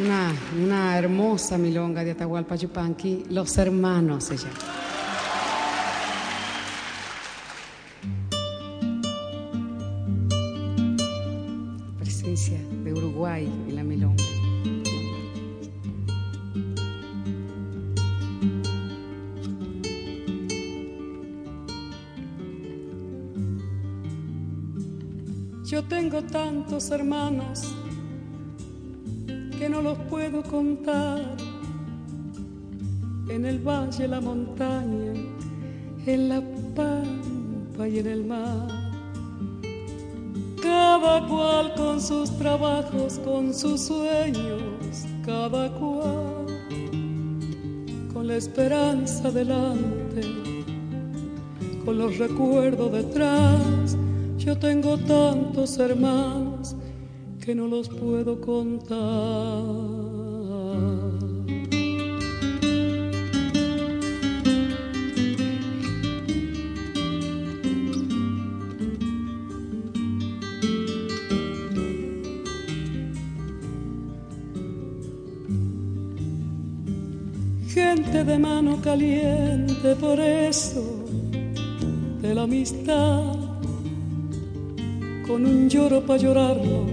Una hermosa milonga de Atahualpa Yupanqui, Los Hermanos se llama. Presencia de Uruguay en la milonga. Yo tengo tantos hermanos que no los puedo contar, en el valle, la montaña, en la pampa y en el mar. Cada cual con sus trabajos, con sus sueños, cada cual con la esperanza delante, con los recuerdos detrás. Yo tengo tantos hermanos que no los puedo contar. Gente de mano caliente, por eso de la amistad, con un lloro pa' llorarlo,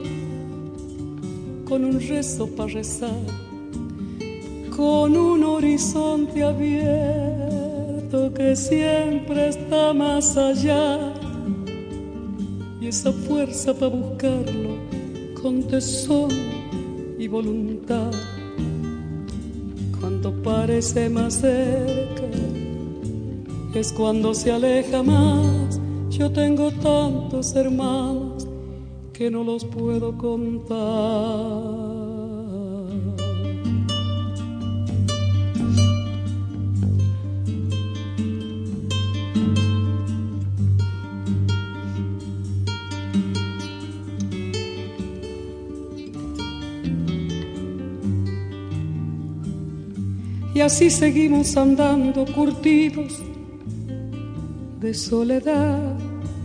con un rezo pa' rezar, con un horizonte abierto que siempre está más allá, y esa fuerza pa' buscarlo con tesón y voluntad. Cuando parece más cerca es cuando se aleja más. Yo tengo tantos hermanos que no los puedo contar. Y así seguimos andando curtidos de soledad.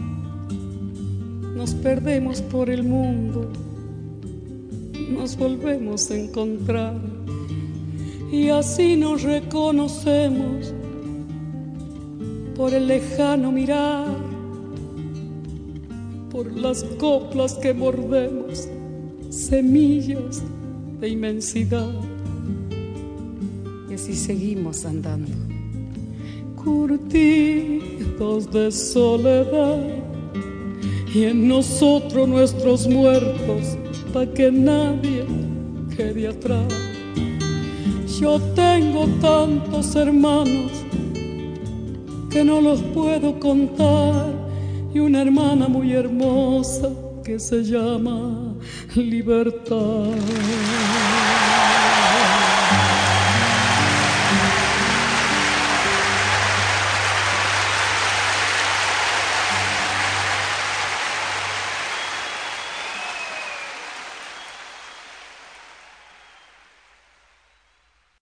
Nos perdemos por el mundo, nos volvemos a encontrar, y así nos reconocemos por el lejano mirar, por las coplas que mordemos, semillas de inmensidad. Y así seguimos andando, curtidos de soledad, y en nosotros nuestros muertos, pa' que nadie quede atrás. Yo tengo tantos hermanos que no los puedo contar, y una hermana muy hermosa que se llama Libertad.